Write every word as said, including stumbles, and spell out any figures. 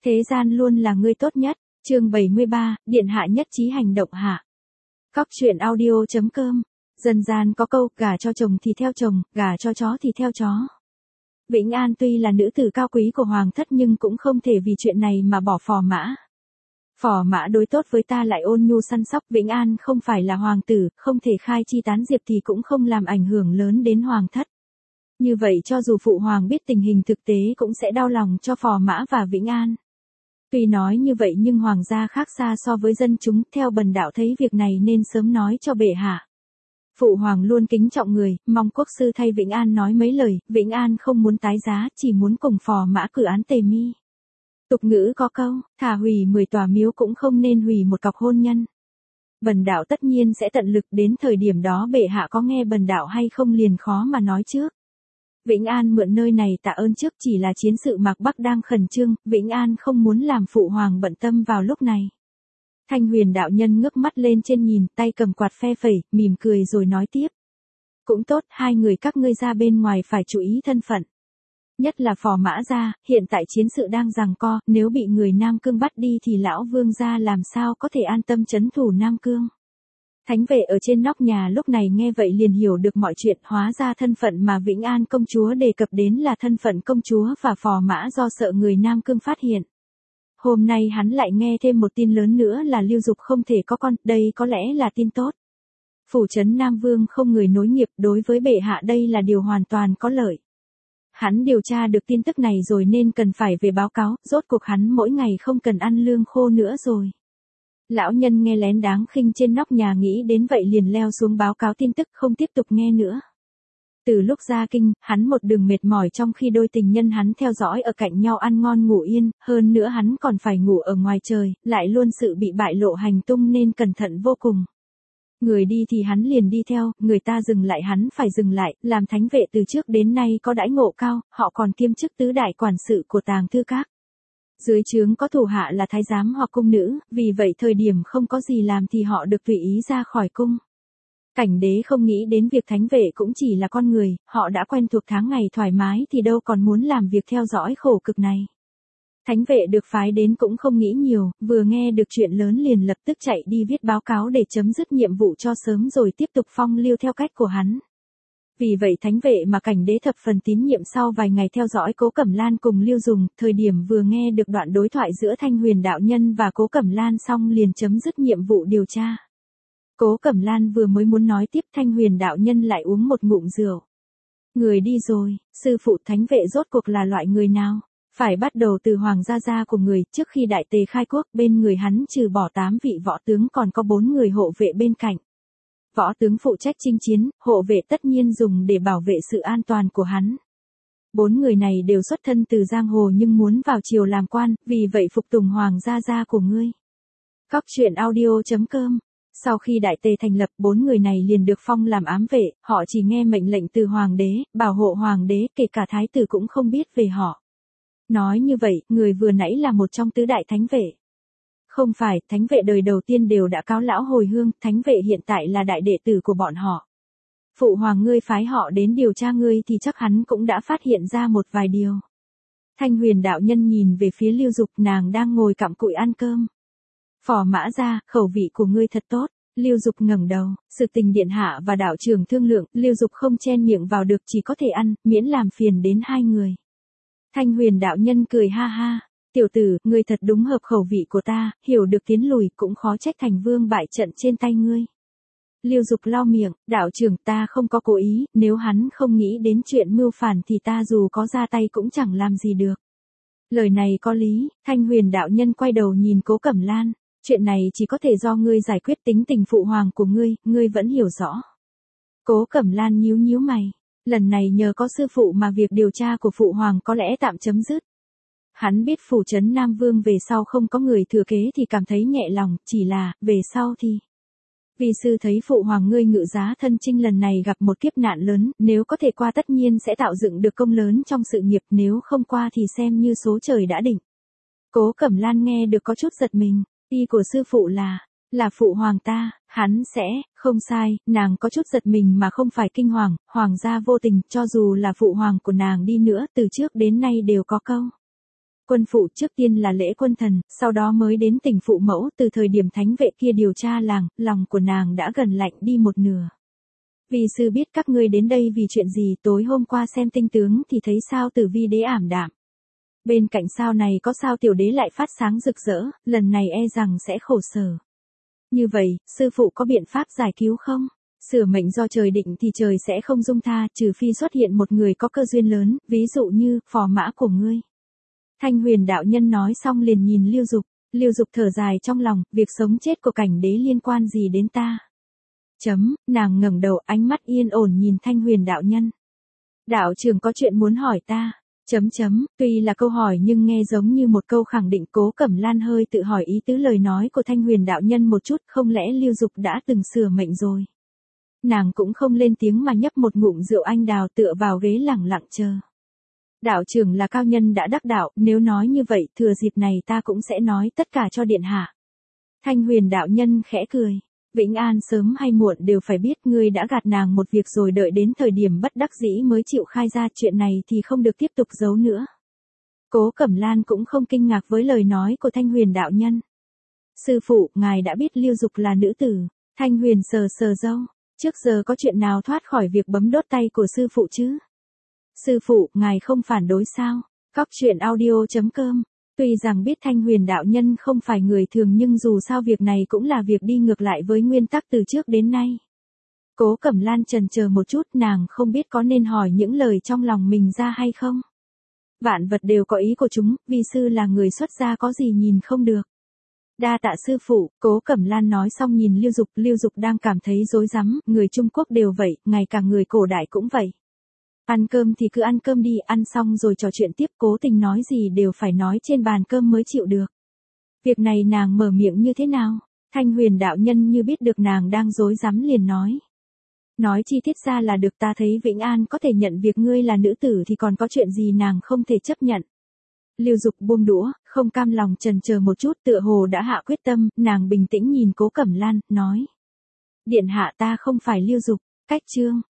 Thế gian luôn là người tốt nhất. Chương bảy mươi ba, điện hạ nhất trí hành động hạ. Cóc truyện audio chấm com. Dân gian có câu, gả cho chồng thì theo chồng, gả cho chó thì theo chó. Vĩnh An tuy là nữ tử cao quý của hoàng thất nhưng cũng không thể vì chuyện này mà bỏ Phò Mã. Phò Mã đối tốt với ta lại ôn nhu săn sóc, Vĩnh An không phải là hoàng tử, không thể khai chi tán diệp thì cũng không làm ảnh hưởng lớn đến hoàng thất. Như vậy cho dù phụ hoàng biết tình hình thực tế cũng sẽ đau lòng cho Phò Mã và Vĩnh An. Tuy nói như vậy nhưng hoàng gia khác xa so với dân chúng, theo bần đạo thấy việc này nên sớm nói cho bệ hạ. Phụ hoàng luôn kính trọng người, mong quốc sư thay Vĩnh An nói mấy lời, Vĩnh An không muốn tái giá, chỉ muốn cùng Phò Mã cử án tề mi. Tục ngữ có câu, thà hủy mười tòa miếu cũng không nên hủy một cọc hôn nhân. Bần đạo tất nhiên sẽ tận lực, đến thời điểm đó bệ hạ có nghe bần đạo hay không liền khó mà nói trước. Vĩnh An mượn nơi này tạ ơn trước, chỉ là chiến sự Mạc Bắc đang khẩn trương, Vĩnh An không muốn làm phụ hoàng bận tâm vào lúc này. Thanh Huyền đạo nhân ngước mắt lên trên nhìn, tay cầm quạt phe phẩy, mỉm cười rồi nói tiếp. Cũng tốt, hai người các ngươi ra bên ngoài phải chú ý thân phận. Nhất là Phò Mã gia, hiện tại chiến sự đang giằng co, nếu bị người Nam Cương bắt đi thì lão vương gia làm sao có thể an tâm trấn thủ Nam Cương. Thánh vệ ở trên nóc nhà lúc này nghe vậy liền hiểu được mọi chuyện, hóa ra thân phận mà Vĩnh An công chúa đề cập đến là thân phận công chúa và Phò Mã do sợ người Nam Cương phát hiện. Hôm nay hắn lại nghe thêm một tin lớn nữa là Lưu Dục không thể có con, đây có lẽ là tin tốt. Phủ trấn Nam Vương không người nối nghiệp, đối với bệ hạ đây là điều hoàn toàn có lợi. Hắn điều tra được tin tức này rồi nên cần phải về báo cáo, rốt cuộc hắn mỗi ngày không cần ăn lương khô nữa rồi. Lão nhân nghe lén đáng khinh trên nóc nhà nghĩ đến vậy liền leo xuống báo cáo tin tức, không tiếp tục nghe nữa. Từ lúc ra kinh, hắn một đường mệt mỏi trong khi đôi tình nhân hắn theo dõi ở cạnh nhau ăn ngon ngủ yên, hơn nữa hắn còn phải ngủ ở ngoài trời, lại luôn sự bị bại lộ hành tung nên cẩn thận vô cùng. Người đi thì hắn liền đi theo, người ta dừng lại hắn phải dừng lại, làm thánh vệ từ trước đến nay có đãi ngộ cao, họ còn kiêm chức tứ đại quản sự của Tàng Thư Các. Dưới trướng có thủ hạ là thái giám hoặc cung nữ, vì vậy thời điểm không có gì làm thì họ được tùy ý ra khỏi cung. Cảnh đế không nghĩ đến việc thánh vệ cũng chỉ là con người, họ đã quen thuộc tháng ngày thoải mái thì đâu còn muốn làm việc theo dõi khổ cực này. Thánh vệ được phái đến cũng không nghĩ nhiều, vừa nghe được chuyện lớn liền lập tức chạy đi viết báo cáo để chấm dứt nhiệm vụ cho sớm rồi tiếp tục phong lưu theo cách của hắn. Vì vậy thánh vệ mà cảnh đế thập phần tín nhiệm sau vài ngày theo dõi Cố Cẩm Lan cùng Lưu Dùng, thời điểm vừa nghe được đoạn đối thoại giữa Thanh Huyền đạo nhân và Cố Cẩm Lan xong liền chấm dứt nhiệm vụ điều tra. Cố Cẩm Lan vừa mới muốn nói tiếp, Thanh Huyền đạo nhân lại uống một ngụm rượu. Người đi rồi, sư phụ thánh vệ rốt cuộc là loại người nào? Phải bắt đầu từ hoàng gia gia của người, trước khi đại tề khai quốc, bên người hắn trừ bỏ tám vị võ tướng còn có bốn người hộ vệ bên cạnh. Võ tướng phụ trách chinh chiến, hộ vệ tất nhiên dùng để bảo vệ sự an toàn của hắn. Bốn người này đều xuất thân từ giang hồ nhưng muốn vào triều làm quan, vì vậy phục tùng hoàng gia gia của ngươi. Cóc truyện audio chấm com. Sau khi đại tề thành lập, bốn người này liền được phong làm ám vệ, họ chỉ nghe mệnh lệnh từ hoàng đế, bảo hộ hoàng đế, kể cả thái tử cũng không biết về họ. Nói như vậy, người vừa nãy là một trong tứ đại thánh vệ. Không phải, thánh vệ đời đầu tiên đều đã cáo lão hồi hương, thánh vệ hiện tại là đại đệ tử của bọn họ. Phụ hoàng ngươi phái họ đến điều tra ngươi thì chắc hắn cũng đã phát hiện ra một vài điều. Thanh Huyền đạo nhân nhìn về phía Lưu Dục, nàng đang ngồi cặm cụi ăn cơm. Phò Mã gia, khẩu vị của ngươi thật tốt. Lưu Dục ngẩng đầu, sự tình điện hạ và đạo trưởng thương lượng, Lưu Dục không chen miệng vào được, chỉ có thể ăn, miễn làm phiền đến hai người. Thanh Huyền đạo nhân cười ha ha, tiểu tử, ngươi thật đúng hợp khẩu vị của ta, hiểu được tiến lùi, cũng khó trách thành vương bại trận trên tay ngươi. Lưu Dục lau miệng, đạo trưởng ta không có cố ý, nếu hắn không nghĩ đến chuyện mưu phản thì ta dù có ra tay cũng chẳng làm gì được. Lời này có lý, Thanh Huyền đạo nhân quay đầu nhìn Cố Cẩm Lan, chuyện này chỉ có thể do ngươi giải quyết, tính tình phụ hoàng của ngươi, ngươi vẫn hiểu rõ. Cố Cẩm Lan nhíu nhíu mày. Lần này nhờ có sư phụ mà việc điều tra của phụ hoàng có lẽ tạm chấm dứt. Hắn biết phủ trấn Nam Vương về sau không có người thừa kế thì cảm thấy nhẹ lòng, chỉ là, về sau thì. Vì sư thấy phụ hoàng ngươi ngự giá thân chinh lần này gặp một kiếp nạn lớn, nếu có thể qua tất nhiên sẽ tạo dựng được công lớn trong sự nghiệp, nếu không qua thì xem như số trời đã định. Cố Cẩm Lan nghe được có chút giật mình, ý của sư phụ là, là phụ hoàng ta, hắn sẽ, không sai, nàng có chút giật mình mà không phải kinh hoàng, hoàng gia vô tình, cho dù là phụ hoàng của nàng đi nữa, từ trước đến nay đều có câu. Quân phụ trước tiên là lễ quân thần, sau đó mới đến tình phụ mẫu, từ thời điểm thánh vệ kia điều tra làng, lòng của nàng đã gần lạnh đi một nửa. Vì sư biết các ngươi đến đây vì chuyện gì, tối hôm qua xem tinh tướng thì thấy sao Tử Vi đế ảm đạm. Bên cạnh sao này có sao tiểu đế lại phát sáng rực rỡ, lần này e rằng sẽ khổ sở. Như vậy, sư phụ có biện pháp giải cứu không? Sửa mệnh do trời định thì trời sẽ không dung tha, trừ phi xuất hiện một người có cơ duyên lớn, ví dụ như, phò mã của ngươi. Thanh Huyền đạo nhân nói xong liền nhìn Lưu Dục, Lưu Dục thở dài trong lòng, việc sống chết của cảnh đế liên quan gì đến ta? Chấm, nàng ngẩng đầu ánh mắt yên ổn nhìn Thanh Huyền đạo nhân. Đạo trưởng có chuyện muốn hỏi ta. Chấm chấm, tuy là câu hỏi nhưng nghe giống như một câu khẳng định. Cố Cẩm Lan hơi tự hỏi ý tứ lời nói của Thanh Huyền đạo nhân một chút, không lẽ Lưu Dục đã từng sửa mệnh rồi. Nàng cũng không lên tiếng mà nhấp một ngụm rượu anh đào tựa vào ghế lẳng lặng chờ. Đạo trưởng là cao nhân đã đắc đạo, nếu nói như vậy thừa dịp này ta cũng sẽ nói tất cả cho điện hạ. Thanh Huyền đạo nhân khẽ cười. Vĩnh An sớm hay muộn đều phải biết ngươi đã gạt nàng một việc rồi, đợi đến thời điểm bất đắc dĩ mới chịu khai ra, chuyện này thì không được tiếp tục giấu nữa. Cố Cẩm Lan cũng không kinh ngạc với lời nói của Thanh Huyền đạo nhân. Sư phụ, ngài đã biết Lưu Dục là nữ tử. Thanh Huyền sờ sờ râu, trước giờ có chuyện nào thoát khỏi việc bấm đốt tay của sư phụ chứ? Sư phụ, ngài không phản đối sao? Cóc truyện audio chấm com. Tuy rằng biết Thanh Huyền đạo nhân không phải người thường nhưng dù sao việc này cũng là việc đi ngược lại với nguyên tắc từ trước đến nay. Cố Cẩm Lan chần chờ một chút, nàng không biết có nên hỏi những lời trong lòng mình ra hay không. Vạn vật đều có ý của chúng, vi sư là người xuất gia có gì nhìn không được. Đa tạ sư phụ, Cố Cẩm Lan nói xong nhìn Lưu Dục, Lưu Dục đang cảm thấy rối rắm, người Trung Quốc đều vậy, ngay cả người cổ đại cũng vậy. Ăn cơm thì cứ ăn cơm đi, ăn xong rồi trò chuyện tiếp, cố tình nói gì đều phải nói trên bàn cơm mới chịu được. Việc này nàng mở miệng như thế nào? Thanh Huyền đạo nhân như biết được nàng đang rối rắm liền nói. Nói chi tiết ra là được, ta thấy Vĩnh An có thể nhận việc ngươi là nữ tử thì còn có chuyện gì nàng không thể chấp nhận. Lưu Dục buông đũa, không cam lòng chần chờ một chút, tựa hồ đã hạ quyết tâm, nàng bình tĩnh nhìn Cố Cẩm Lan, nói. Điện hạ ta không phải Lưu Dục, cách chương.